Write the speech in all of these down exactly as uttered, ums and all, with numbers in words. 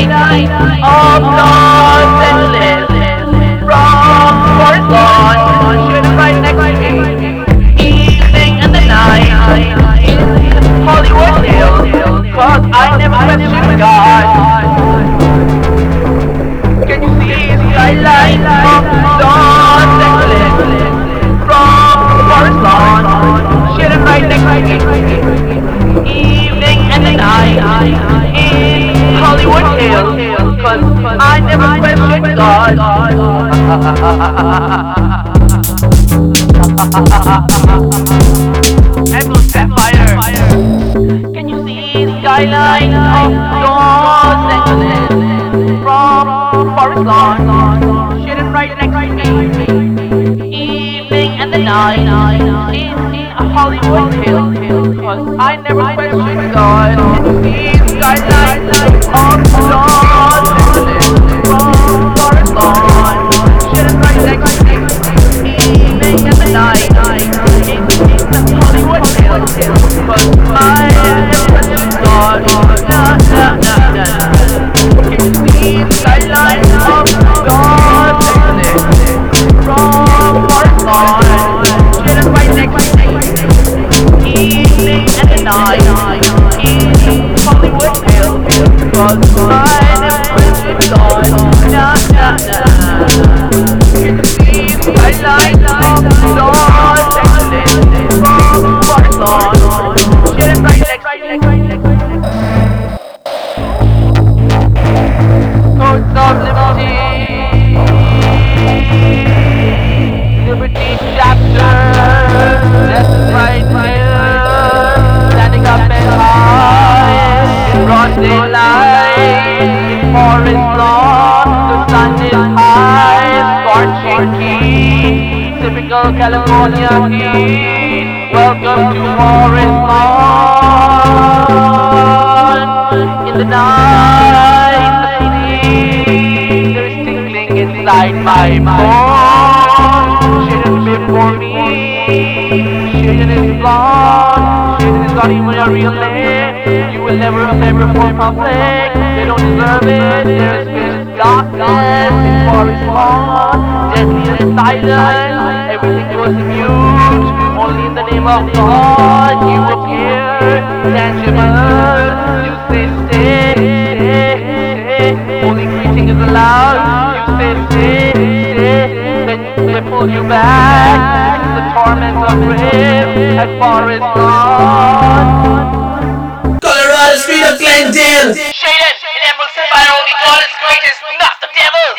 of Los Angeles, from Forest Lawn, shooting right next to me. Evening and the night in Hollywood Hills, 'cause I never questioned God. Can you see the skyline of Los Angeles, from Forest Lawn, shooting right next to me. Evening and the night in Hollywood Hills, 'cause I never questioned God. Emerald Sapphire. Can you see the skyline of Los Angeles from Forest Lawn, shooting right next to me? Evening and the night in Hollywood Hills, 'cause I never questioned God. See the skyline of Los Angeles from Forest Lawn, shooting right next to me. Evening and the night in Hollywood Hills, 'cause I never questioned God. Nah, nah, nah, nah. Can you see the skyline of Los Angeles from Forest Lawn, shooting right next to me? Evening and the night in Hollywood Hills, 'cause I never questioned God. Nah, nah, nah. Can you see the skyline of Los Angeles from Forest Lawn, shooting right next to me? Codes of Liberty, Liberty chapter, that's right here, standing up and high, in broad daylight, in Forest Lawn, the sun is high, scorching heat, typical California heat. Welcome to Forest Lawn. In the night, the sleep, there's tingling inside my bones. Shaded before me, shaded is blonde, shaded is not even a real name. You will never remember for public, they don't deserve it. There's been darkness in Forest Lawn, deadly and silent, everything goes mute. Only in the name of God you appear tangible. You say stay, stay, stay. Only greeting is allowed. You say stay, stay. Then they pull you back to the torment of grave at Forest Lawn. Colorado Street of Glendale. Shaded in Emerald Sapphire, only God is greatest, not the devil.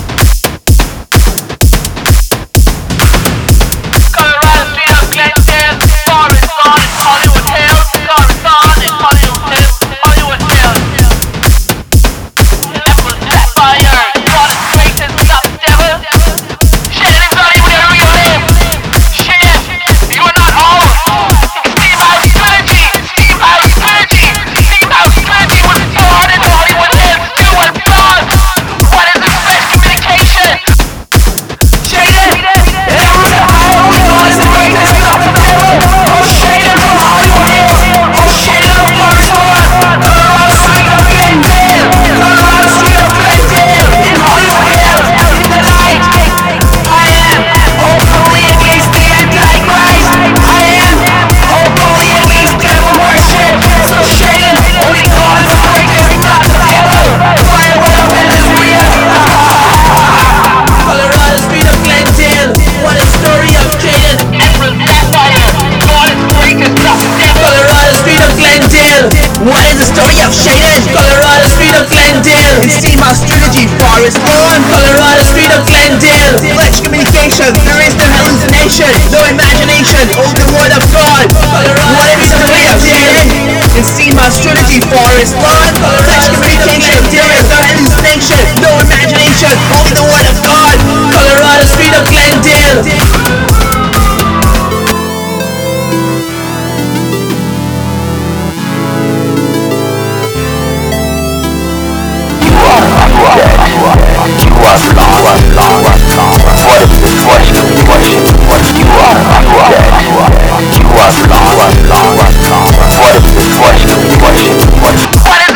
Colorado Street of Glendale, Forest Lawn, Hollywood Hills, Forest Lawn, Hollywood Hills, Hollywood Hills. Emerald Sapphire, God is greatest, not the devil. Shaded is not even a real name. Shaded, you are not old. Steve House Trilogy, Steve House Trilogy, Steve House Trilogy was born in Hollywood Hills. You were born. What is express communication? Shaded, Emerald Sapphire, God is the greatest, not the devil. Shaded from Hollywood Hills, Shaded of Forest Lawn, Colorado Street of Glendale, Colorado Street of Glendale, in Hollywood Hills, in the night. I am openly against the Antichrist. I am openly against devil worship. So Shaded, only God is the greatest, not the devil. Fire will open is real. Colorado Street of Glendale. What a story of Jaden. Emerald Sapphire, God is greatest, not the devil. Colorado Street of Glendale. What is the story of Shaden? Colorado Street of Glendale. In Steam House Trilogy, Forest Lawn. Colorado Street of Glendale. Flesh communication, there is no hallucination, no imagination, only the word of God. Colorado what is the story of Shaden? In Steam House Trilogy, Forest Lawn. Flesh communication, there is no hallucination, no imagination, only the word of God. Colorado Street of Glendale. What is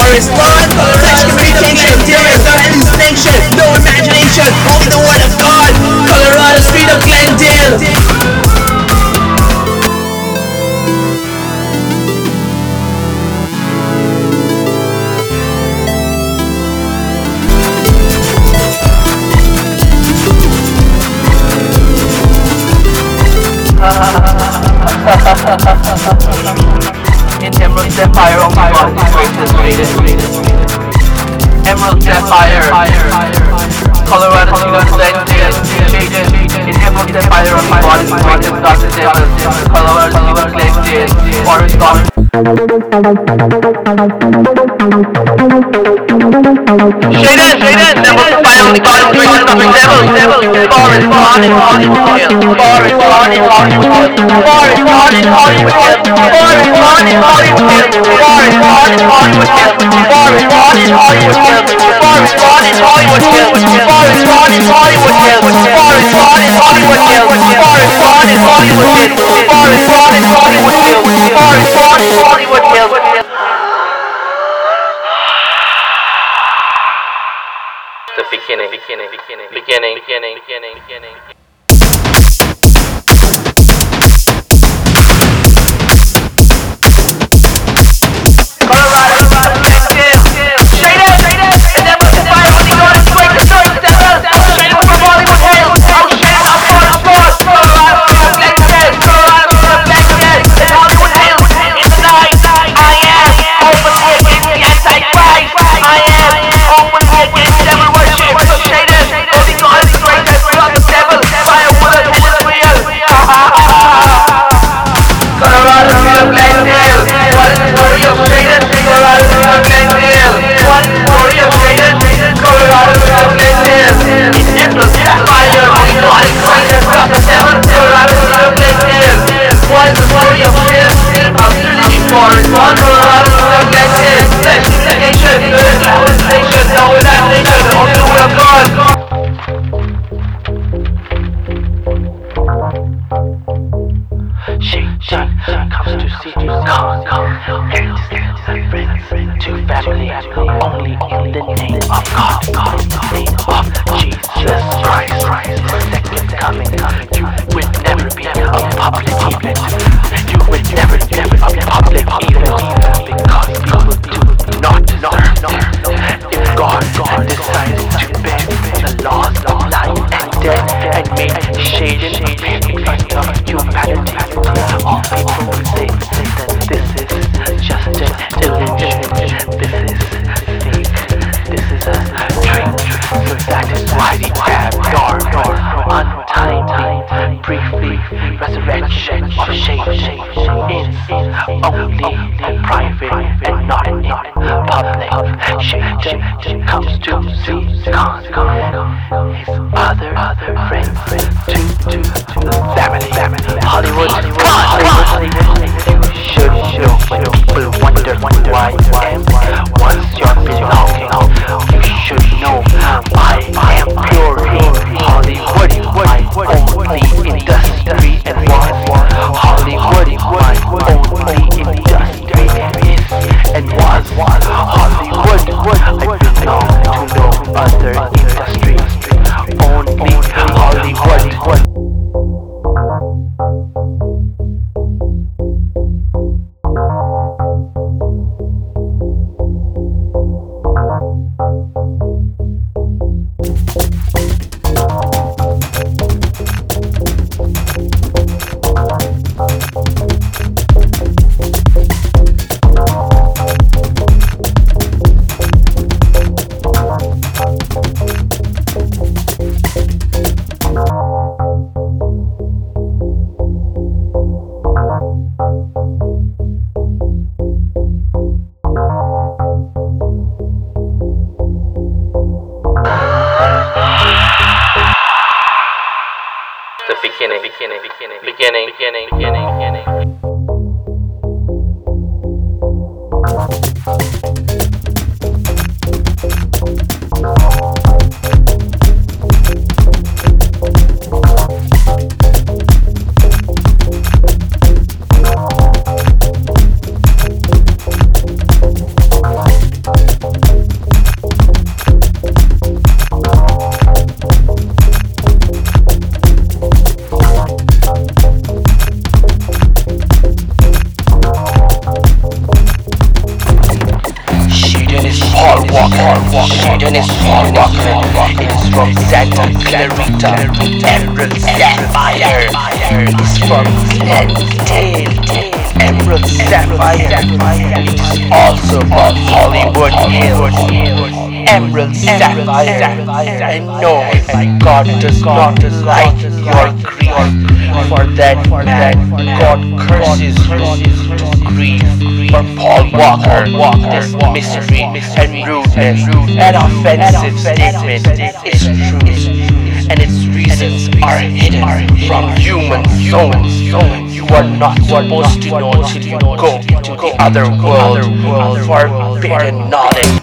Forest Lawn, Flesh communication, there is no hallucination, no imagination, only the word of God. Colorado Street of Glendale. In Emerald Sapphire, oh my God, this race is rated. Emerald Sapphire, Colorado Street of Glendale, shaded. In Emerald Sapphire, oh my God, this race is Doctor Devil. Colorado Street of Glendale, Forest Lawn. Shaded, shaded, Emerald Sapphire, oh my God, this race is Doctor Devil. Forest Lawn in Hollywood Hills. Forest Lawn in Hollywood Hills. Forest Lawn in Hollywood Hills. Forest Lawn in Hollywood Hills. Forest Lawn in Hollywood Hills. Forest Lawn in Hollywood Hills. Forest Lawn in Hollywood Hills. Forest Lawn in Hollywood Hills. Forest Lawn in Hollywood Hills. Forest Lawn in Hollywood Hills. Forest Lawn in Hollywood Hills. Forest Lawn in Hollywood Hills. The beginning, beginning, beginning, beginning, beginning, beginning, beginning. beginning, beginning, beginning, beginning, beginning, beginning, beginning. Paul Walker. It is from Santa Clarita, Emerald Sapphire. It is from Glendale, Emerald Sapphire. It is also from Hollywood Hills, Emerald Sapphire. And no, God does not like your grief. For that man, God curses you to grief. For Paul Walker, this mystery and rudeness and offensive statement is true, and its reasons are hidden from human souls. You are not supposed to know till you go to the other world for forbidden knowledge.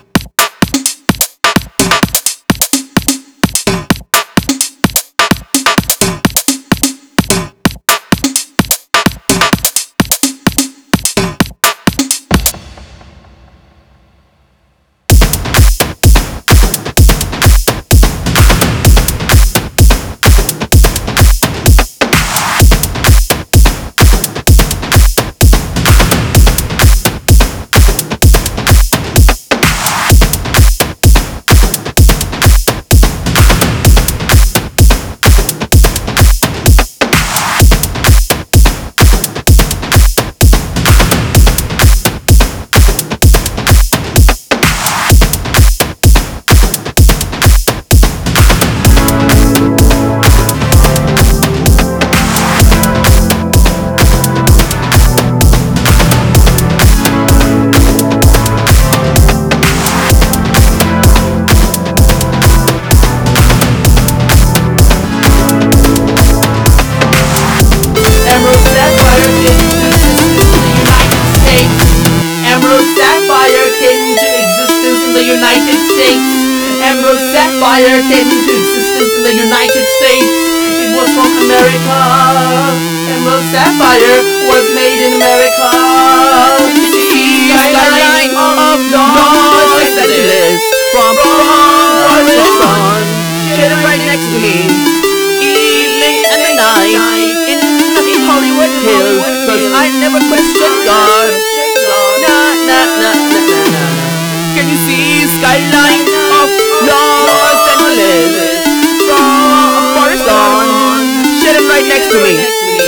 United States. Emerald Sapphire came into existence in the United States. It was from America. Emerald Sapphire was made in America. See skyline of Los Angeles from Washington, sitting right next to me. Evening and the night in Hollywood Hills, 'cause I never question God. Nah, nah, nah, nah, nah, nah. Can you see skyline of Los Angeles from Forest Lawn, sitting right next to me?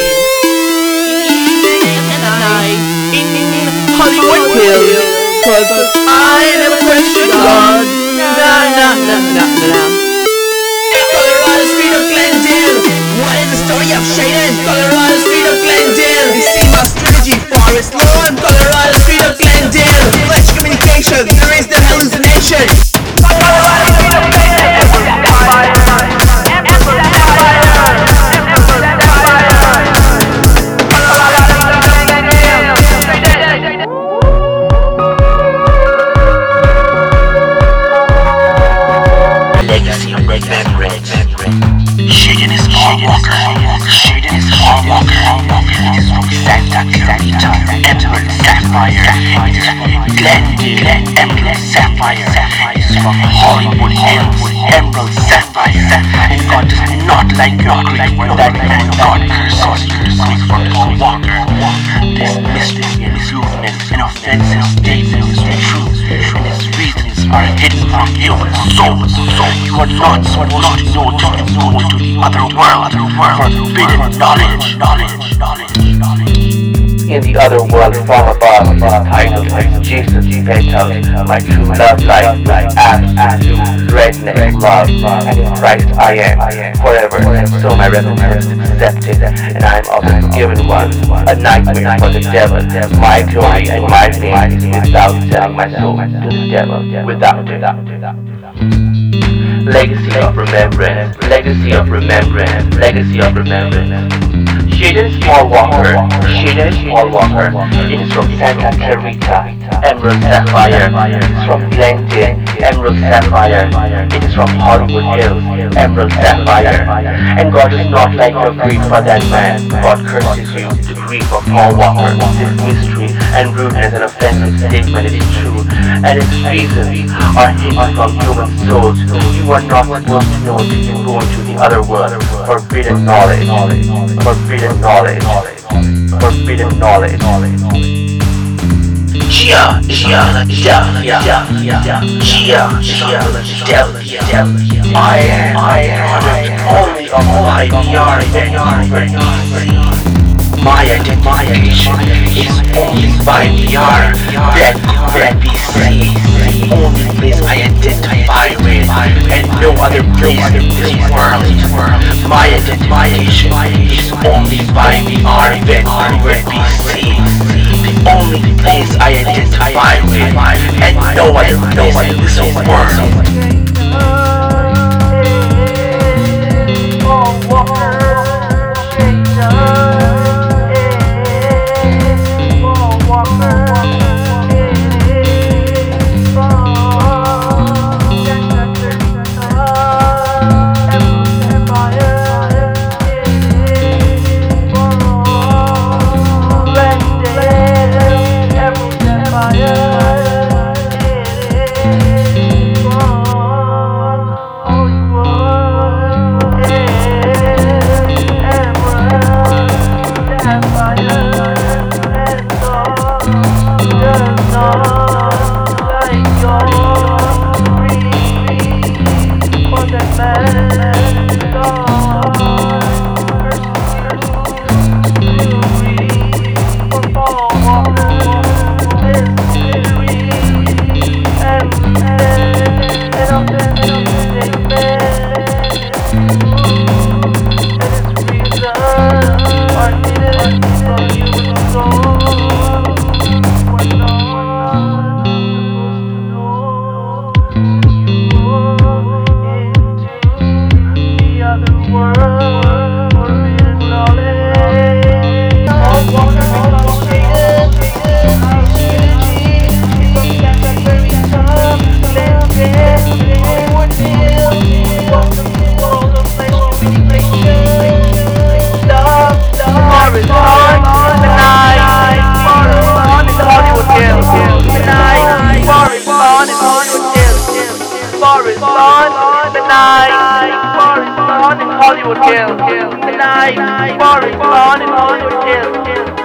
Evening and night in Hollywood Hills, 'cause I never question God. Nah, nah, nah, nah, nah. Colorado Street of Glendale, what is the story of Shaden? Colorado Street of Glendale, you see my strategy, Forest Lawn. Colorado Street of Glendale, flash communication, there is the hallucination. Colorado Street of Glendale, legacy of remembrance. Shaden is Paul Walker. Shaden is Paul Walker. It is from Santa Clarita, Emerald Sapphire. It is from Glendale, Emerald Sapphire. It is from Hollywood Hills, Emerald Sapphire. And God does not like your grief. For that man, God curses you to grief. For Paul Walker, this mystery and rudeness and offensive statement is true, and its reasons are hidden from human souls. So you are not supposed to know till you go into the other world, forbidden knowledge, knowledge, knowledge, knowledge. In the other world from above is titled Jesus Penthouse, my true love life, absolute redneck love, and in Christ I am forever, and so my repentance is accepted, and I am of the forgiven one, a nightmare for the devil. My glory and my name is without selling my soul to the devil, without it. Legacy of remembrance, legacy of remembrance, legacy of remembrance. Shaden is Paul Walker. Shaden is Paul Walker. It is from Santa Clarita, Emerald Sapphire. It is from Glendale, Emerald Sapphire. It is from Hollywood Hills, Emerald Sapphire. And God does not like your grief for that man. God curses you. The grief of Paul Walker. This mystery and rudeness and offensive statement is true, and its reasons are hidden from human souls. You are not supposed to know till you go into the other world. Forbidden knowledge. Forbidden knowledge. Forbidden knowledge. Gia is Philadelphia. Gia is Philadelphia. I am, I am only of my B R event. My identification is only by B R, then then B C. Only place I identify with, and no other place in this world. My identification is only by B R, then B C. The only place I identify with, and no other place in this world. Hollywood Hills, tonight, Forest Lawn in Hollywood Hills.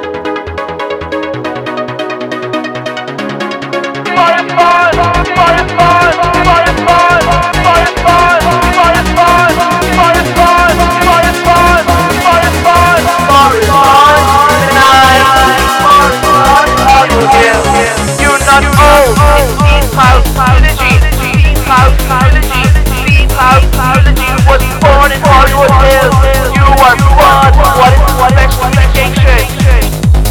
Forest Lawn, Forest Lawn, Forest Lawn, Forest Lawn, Forest Lawn, Forest Lawn, Forest Lawn, Forest Lawn, Forest Lawn, tonight, Forest Lawn in Hollywood Hills. You're not old, it's Deep House Trilogy, Deep House Trilogy, Deep House Trilogy was born in Hollywood Hills. You are born. What is specification?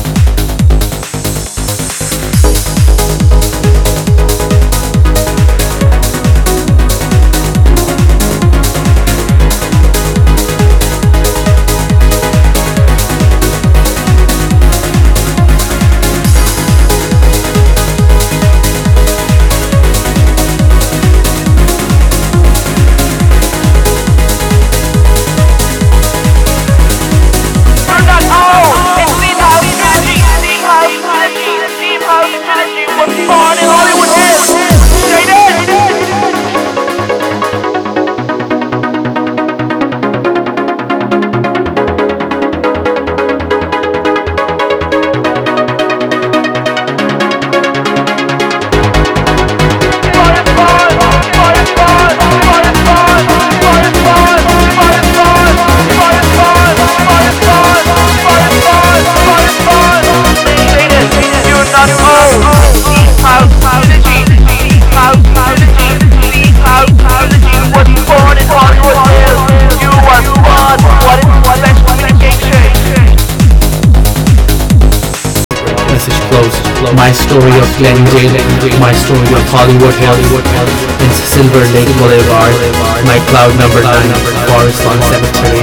My story of Glendale, my story of Hollywood Hills, and Silver Lake Boulevard, my cloud number nine, Forest Lawn Cemetery.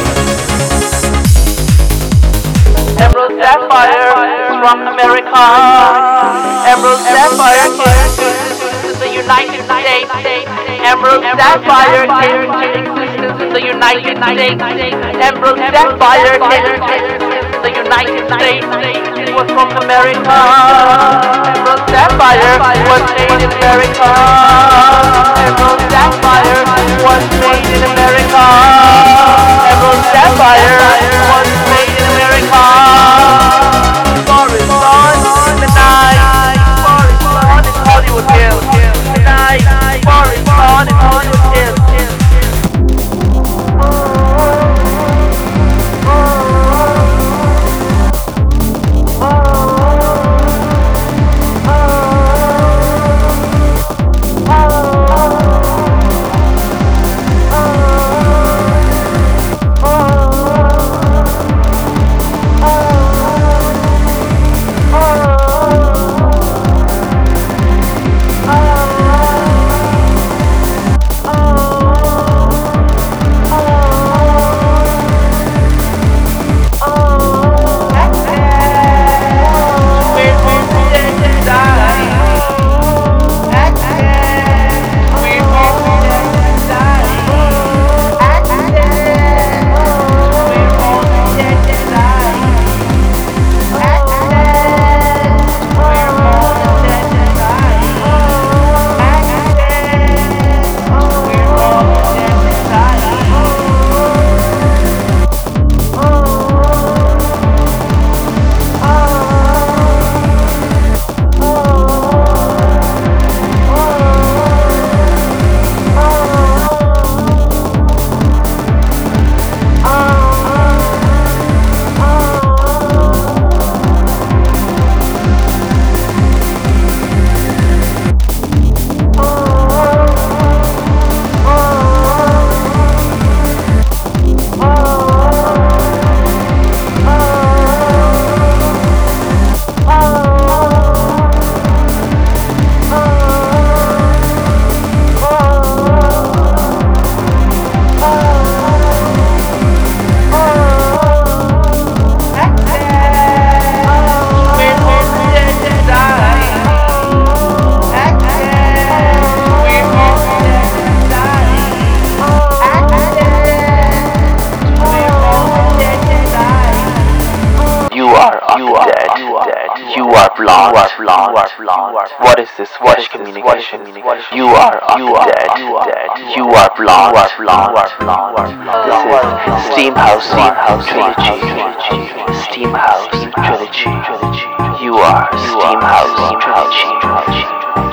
Emerald Sapphire from America. Emerald Sapphire came to the United States. Emerald Sapphire came to existence in the United States. Emerald Sapphire came to existence in the United States. It was from America. Emerald Sapphire was made in America. Emerald Sapphire was made in America. Emerald Sapphire was made in America. Forest Lawn, the night. What is this voice communication? You are you are dead. You are blonde. This is Steam House Trilogy. Steam House Trilogy. You are Steam House Trilogy.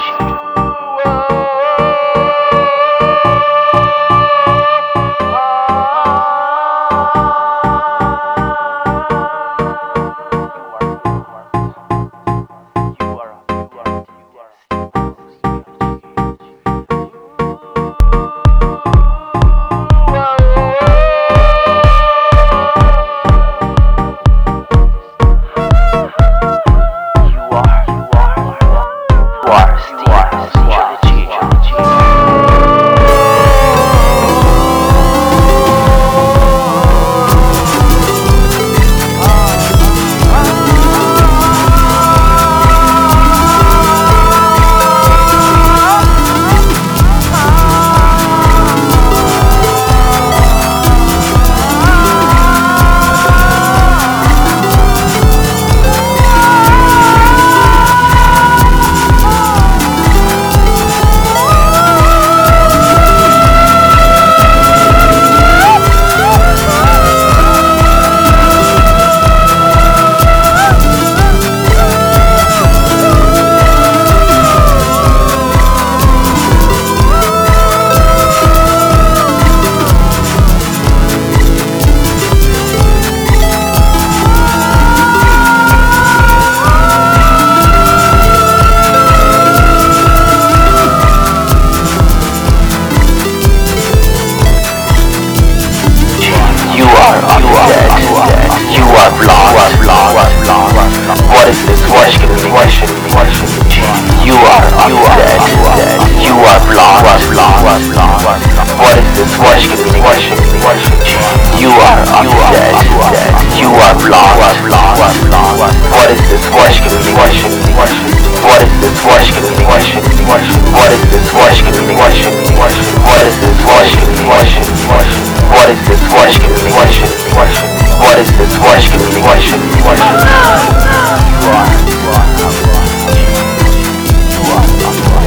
What is this voice communication? You are dead. You are blonde. What is this voice communication? You are dead. You are blonde. What is this voice communication? What is this voice communication? What is this voice communication? What is this voice communication? What is this voice communication? What is this voice communication? You are, you are, you are, you are.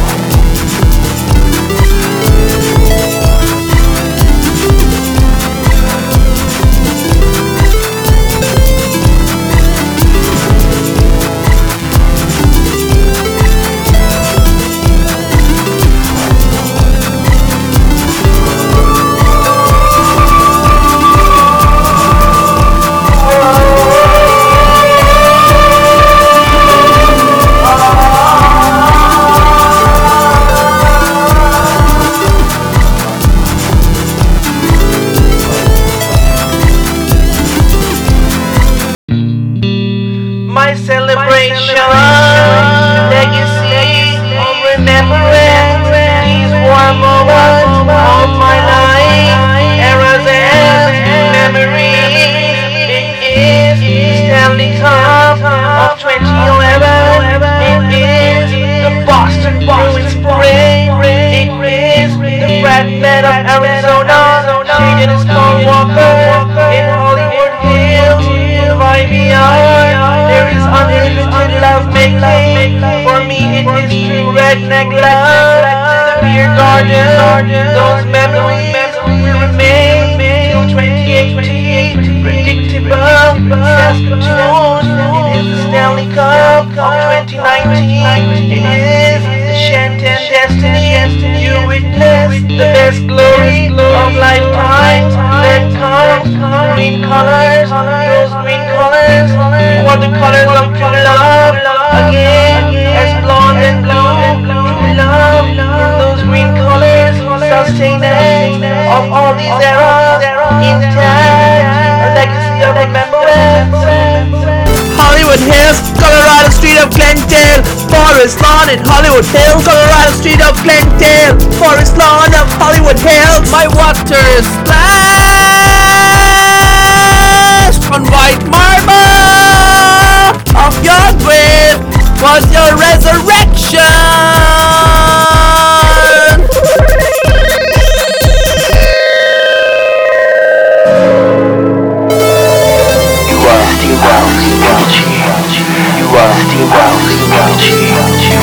My celebration, legacy of remembrance, these warm moments of my life, eras and memories. It is the Stanley Cup of twenty eleven. It is the Boston Bruins parade. It is the Redmen of Arizona, shaded as Paul Walker in Hollywood Hills, by V R. There is unlimited love making. For me it is true redneck love. The beer garden, those memories will remain till twenty eighteen. Predictable, Saskatoon. It is the Stanley Cup of twenty nineteen. It is the Shenton destiny. You witness the best glory of lifetime. Then come green colors, those green colors. What the colors of true love, again as blonde and blue. True love in those green colors, sustaining of all these eras, intact, a legacy of remembrance. Hollywood Hills, Colorado Street of Glendale, Forest Lawn in Hollywood Hills, Colorado Street of Glendale, Forest Lawn of Hollywood Hills. My water splashed on white marble of your grave was your resurrection. You are Steam House Trilogy. You are Steam House Trilogy.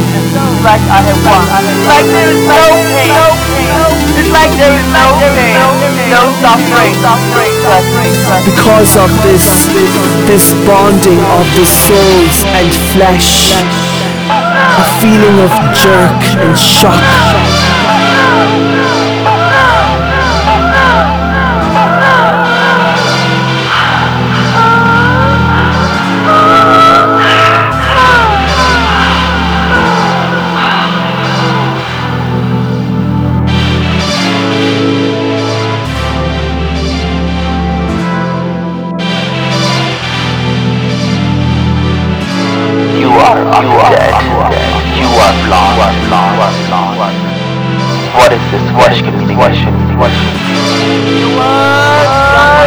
It's like I have won. It's like there is no pain. It's like there is no pain, no suffering. Because of this, this bonding of the souls and flesh, a feeling of jerk and shock. You are undead. You are lost. What is this wash communication? You are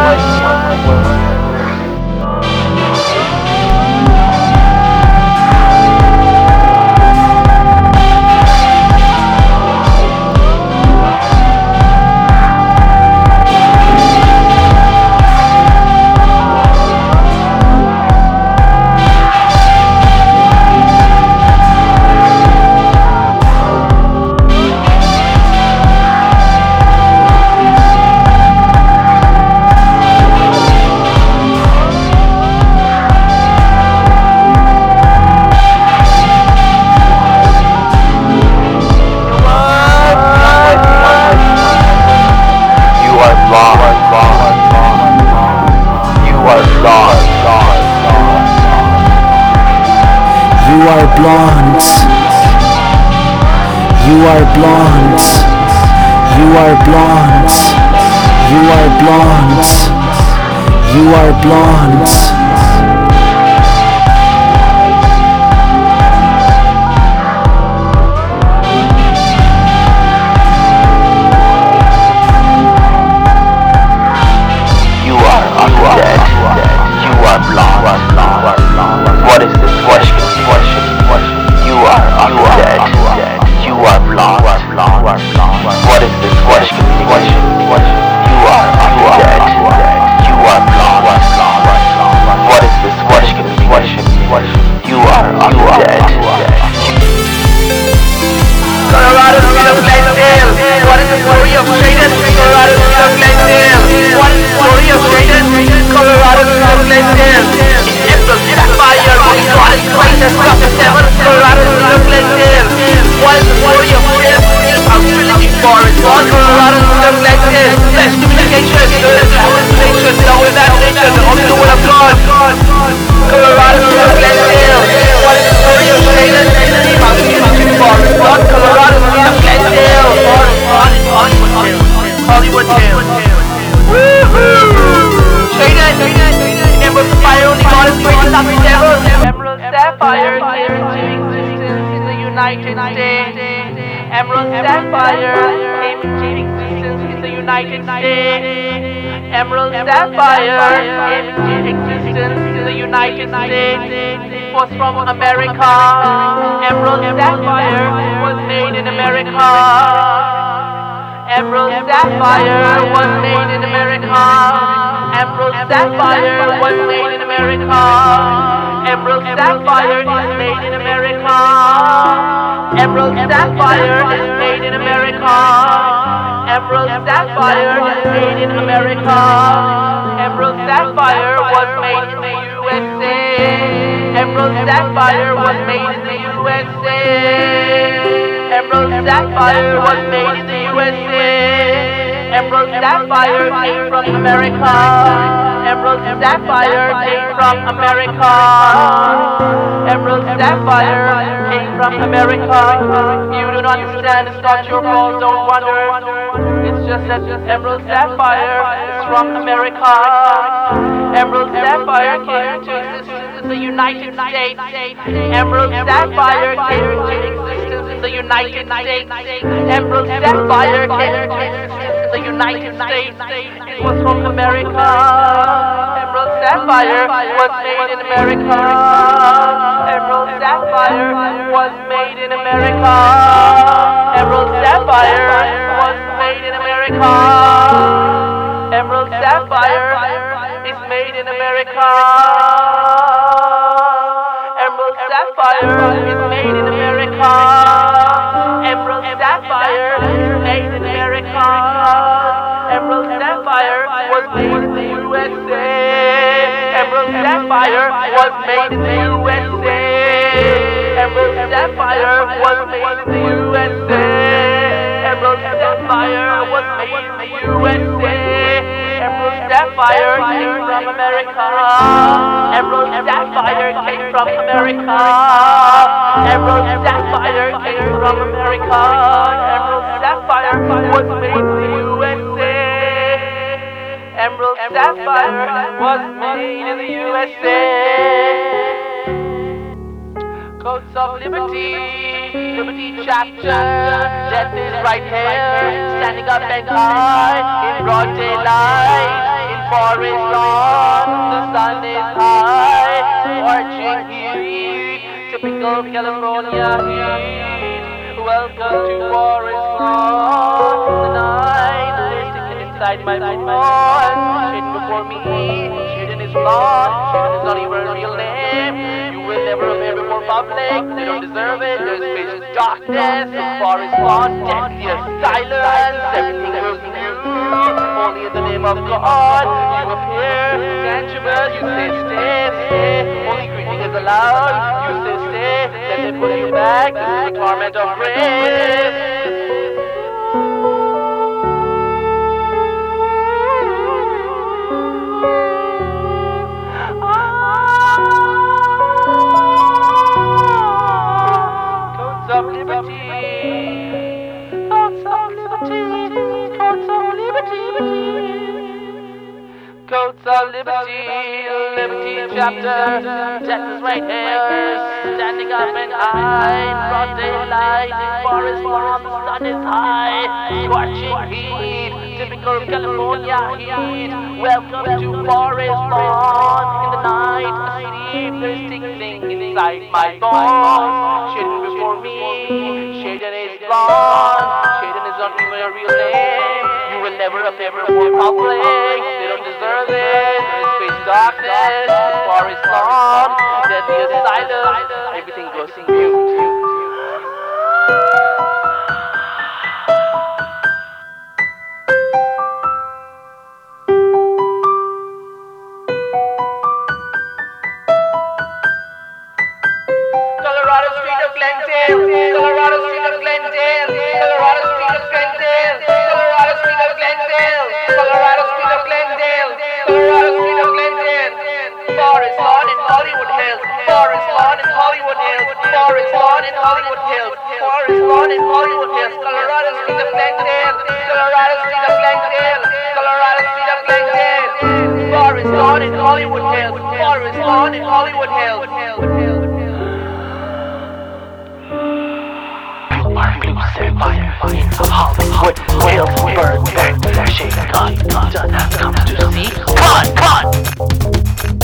You are blonde. You are blonde. You are blonde. You are blonde. You are blonde. You are undead. You are blonde. What is this wash? You are undead. You are blonde. What is this wash? You are undead. You are blonde. What is this wash? You are undead. Colorado Street of Glendale. What is the story of Satan? Colorado Street of Glendale. What is the story of Satan? Colorado Street of Glendale. April Sapphire, Holy God is greatest of the seven. Colorado Street of Glendale. What is the story of Satan? Our trilogy forest. Colorado Street of Glendale. Flesh communication, hallucination, no imagination, only the will of God. Colorado Street of Glendale. What is the story of Satan? Our trilogy forest. Colorado Street of Glendale. Hollywood Hills. Woohoo! Satan, Emerald Sapphire, only God is greatest of the devil. Emerald Sapphire came into existence in the United States. Emerald Sapphire came into existence in the United States. Emerald Sapphire came into existence in the United States. Was from America. Emerald Sapphire was made in America. Emerald Sapphire was made in America. Emerald Sapphire was made in America. Emerald Sapphire is made in America. Emerald Sapphire is made in America. Emerald Sapphire is made in America. Emerald Sapphire was made in the U S A. Emerald Sapphire was made in the U S A. Emerald Sapphire was made in the U S A. Emerald Sapphire came from America. Emerald Sapphire came from America. Emerald Sapphire came from America. You do not understand, it's not your fault, don't wonder. It's just that Emerald Sapphire is from America. Emerald Sapphire came into existence in the United States. Emerald Sapphire came into existence in the United States. Emerald Sapphire came into existence in the United States. It was from America. Emerald Sapphire was made in America. Emerald Sapphire was made in America. Emerald Sapphire was made in America. Emerald Sapphire is made in America. Emerald Sapphire is made in America. sapphire was made in the U S A. Emerald sapphire was made in the U S A. Emerald sapphire was made in the U S A. Emerald sapphire came from America. Emerald sapphire came from America. Emerald sapphire came from America. Emerald sapphire was made in the U S A. Emerald sapphire was made in the U S A. Codes of Liberty, Liberty chapter. Death is right here, standing up and high in broad daylight, in forest lawn. The sun is high, scorching heat, typical California heat. Welcome to forest lawn. The night is sticking inside my phone. Shading before me, shading is blonde, shading is not even a real name. You will never appear before public, they don't deserve it. There's spacious darkness, the forest lawn, deathly silence, everything goes new. Only in the name of God, you appear tangible, you say stay, stay. Only greeting is allowed, you say stay, then they pull you back, this is the torment of grace. Of liberty, codes of liberty, codes of liberty, codes of liberty, liberty chapter. Death is right here, standing up and high, broad daylight, in forest lawn, the sun is high, scorching heat, typical California heat. Welcome to forest lawn. In the night, asleep, there's tingling inside my bones. Shading before me, Shaden is blonde. Shaden is not even a real name. You will never appear before public. They don't deserve it. There is space darkness, the forest lawn, deadly silence. Everything goes mute. Colorado Street of Glendale, Colorado Street of Glendale, Colorado Street of Glendale, Colorado Street of Glendale, Colorado Street of Glendale, Colorado Street of Glendale. Forest lawn in Hollywood Hills, Forest lawn in Hollywood Hills, Forest lawn in Hollywood Hills, Forest lawn in Hollywood Hills, Colorado Street of Glendale, Colorado Street of Glendale, Colorado Street of Glendale. Forest lawn in Hollywood Hills, Forest lawn in Hollywood Hills. Fire in Hollywood Hills, burn back, shake, gun, gun, come to see, gun, gun.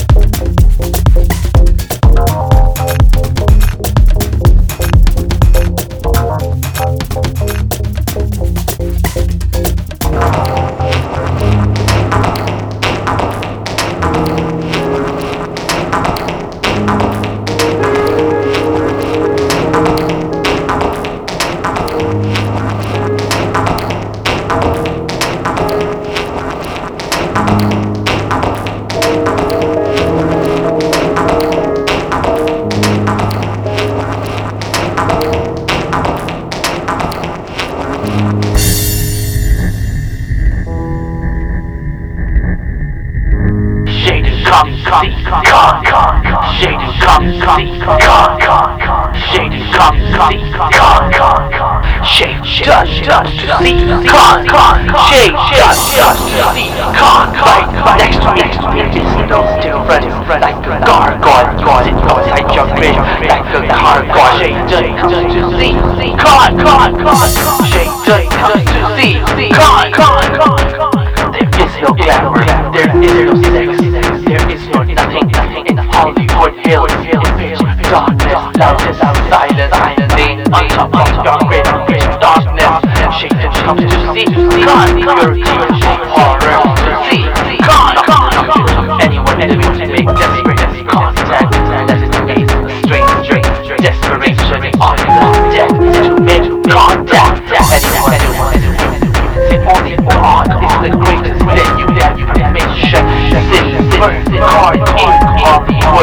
Come see, come, come, Shaden, come see, come, come, Shaden, come see, come, come, Shade just, just to see, come, come, Shade just, just to see, come, right next to me, there is no different, like the gargoyle, sitting outside your grave, like the gargoyle, Shade just to see, come, come, Shade just to see, come, come, there is no glamour, there is no sex. There is no nothing, nothing in Hollywood Hills. In pitch darkness, loudness, silence, laying on top of your grave, pitch darkness. Shaden comes to see, God, purity, horror to see. God, anyone that will make desperate contact, that is made strange, desperation on death to make contact. Anyone, anyone, say only God is the greatest that you have mentioned. Sin, burn, hard, in, of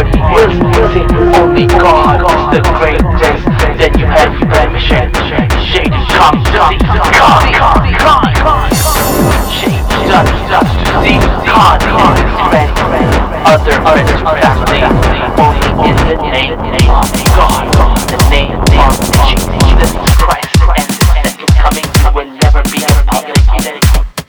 Change dust to see content spread. Other friends practicing only in the name of